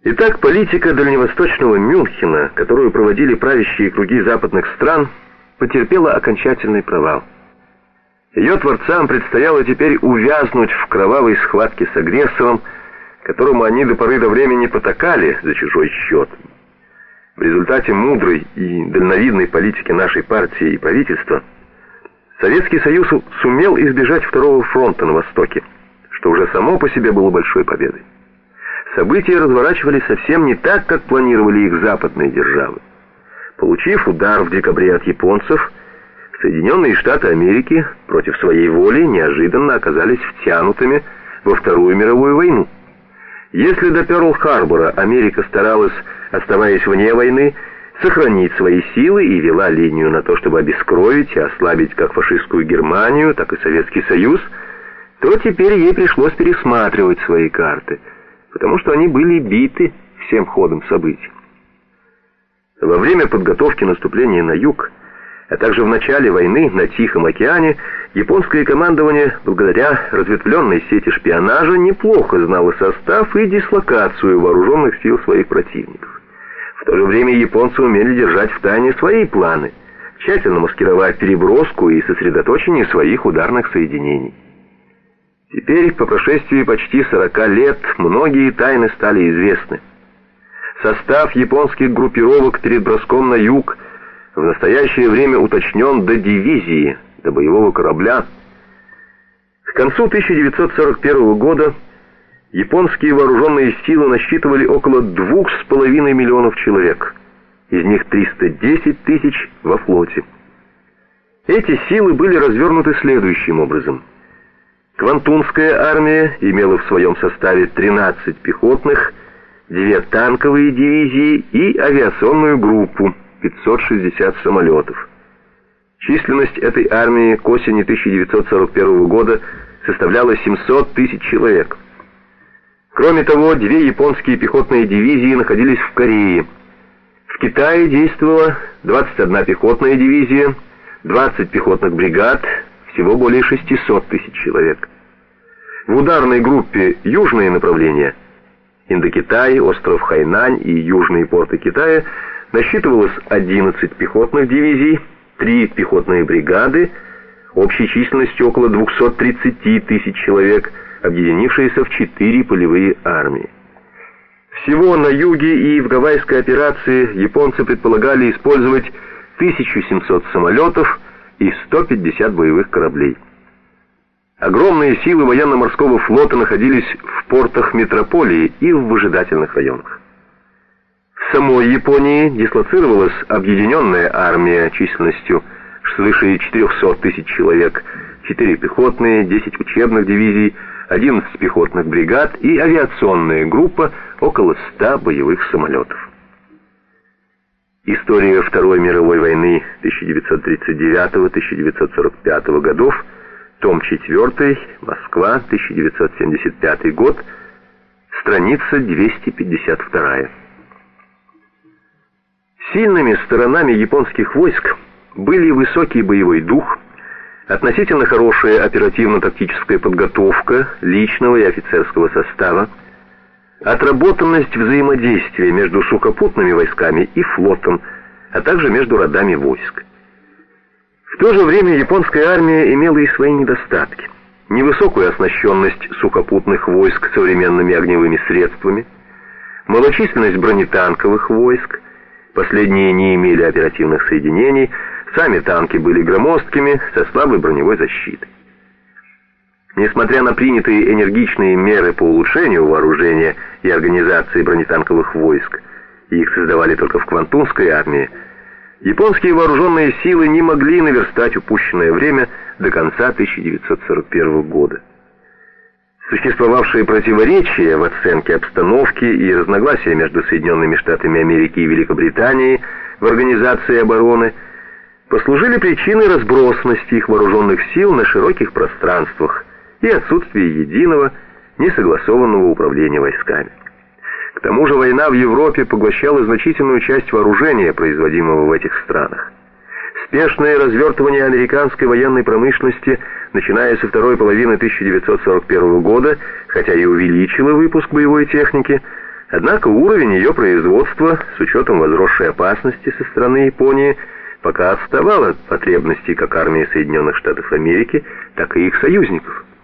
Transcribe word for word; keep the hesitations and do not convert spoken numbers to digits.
Итак, политика дальневосточного Мюнхена, которую проводили правящие круги западных стран, потерпела окончательный провал. Ее творцам предстояло теперь увязнуть в кровавой схватке с агрессором, которому они до поры до времени потакали за чужой счет. В результате мудрой и дальновидной политики нашей партии и правительства Советский Союз сумел избежать Второго фронта на Востоке, что уже само по себе было большой победой. События разворачивались совсем не так, как планировали их западные державы. Получив удар в декабре от японцев, Соединенные Штаты Америки против своей воли неожиданно оказались втянутыми во Вторую мировую войну. Если до Пёрл-Харбора Америка старалась, оставаясь вне войны, сохранить свои силы и вела линию на то, чтобы обескровить и ослабить как фашистскую Германию, так и Советский Союз, то теперь ей пришлось пересматривать свои карты, потому что они были биты всем ходом событий. Во время подготовки наступления на юг, а также в начале войны на Тихом океане, японское командование, благодаря разветвленной сети шпионажа, неплохо знало состав и дислокацию вооруженных сил своих противников. В то же время японцы умели держать в тайне свои планы, тщательно маскировать переброску и сосредоточение своих ударных соединений. Теперь, по прошествии почти сорока лет, многие тайны стали известны. Состав японских группировок перед броском на юг в настоящее время уточнен до дивизии, до боевого корабля. К концу тысяча девятьсот сорок первого года японские вооруженные силы насчитывали около двух с половиной миллионов человек, из них триста десять тысяч во флоте. Эти силы были развернуты следующим образом. Квантунская армия имела в своем составе тринадцать пехотных, две танковые дивизии и авиационную группу, пятьсот шестьдесят самолетов. Численность этой армии к осени тысяча девятьсот сорок первого года составляла семьсот тысяч человек. Кроме того, две японские пехотные дивизии находились в Корее. В Китае действовала двадцать одна пехотная дивизия, двадцать пехотных бригад, всего более шестисот тысяч человек. В ударной группе южные направления – Индокитай, остров Хайнань и южные порты Китая – насчитывалось одиннадцать пехотных дивизий, три пехотные бригады, общей численностью около двухсот тридцати тысяч человек, объединившиеся в четыре полевые армии. Всего на юге и в Гавайской операции японцы предполагали использовать тысячу семьсот самолетов и сто пятьдесят боевых кораблей. Огромные силы военно-морского флота находились в портах метрополии и в выжидательных районах. В самой Японии дислоцировалась объединенная армия численностью свыше четырехсот тысяч человек, четыре пехотные, десять учебных дивизий, одиннадцать пехотных бригад и авиационная группа около ста боевых самолетов. История Второй мировой войны тысяча девятьсот тридцать девятого — тысяча девятьсот сорок пятого годов, том четвёртый, Москва, тысяча девятьсот семьдесят пятый год, страница двести пятьдесят два. Сильными сторонами японских войск были высокий боевой дух, относительно хорошая оперативно-тактическая подготовка личного и офицерского состава, отработанность взаимодействия между сухопутными войсками и флотом, а также между родами войск. В то же время японская армия имела и свои недостатки. Невысокую оснащенность сухопутных войск современными огневыми средствами, малочисленность бронетанковых войск, последние не имели оперативных соединений, сами танки были громоздкими, со слабой броневой защитой. Несмотря на принятые энергичные меры по улучшению вооружения и организации бронетанковых войск, их создавали только в Квантунской армии, японские вооруженные силы не могли наверстать упущенное время до конца тысяча девятьсот сорок первого года. Существовавшие противоречия в оценке обстановки и разногласия между Соединенными Штатами Америки и Великобританией в организации обороны послужили причиной разбросанности их вооруженных сил на широких пространствах и отсутствия единого, несогласованного управления войсками. К тому же война в Европе поглощала значительную часть вооружения, производимого в этих странах. Спешное развертывание американской военной промышленности, начиная со второй половины тысяча девятьсот сорок первого года, хотя и увеличило выпуск боевой техники, Однако уровень ее производства, с учетом возросшей опасности со стороны Японии, пока отставал от потребностей как армии Соединенных Штатов Америки, так и их союзников.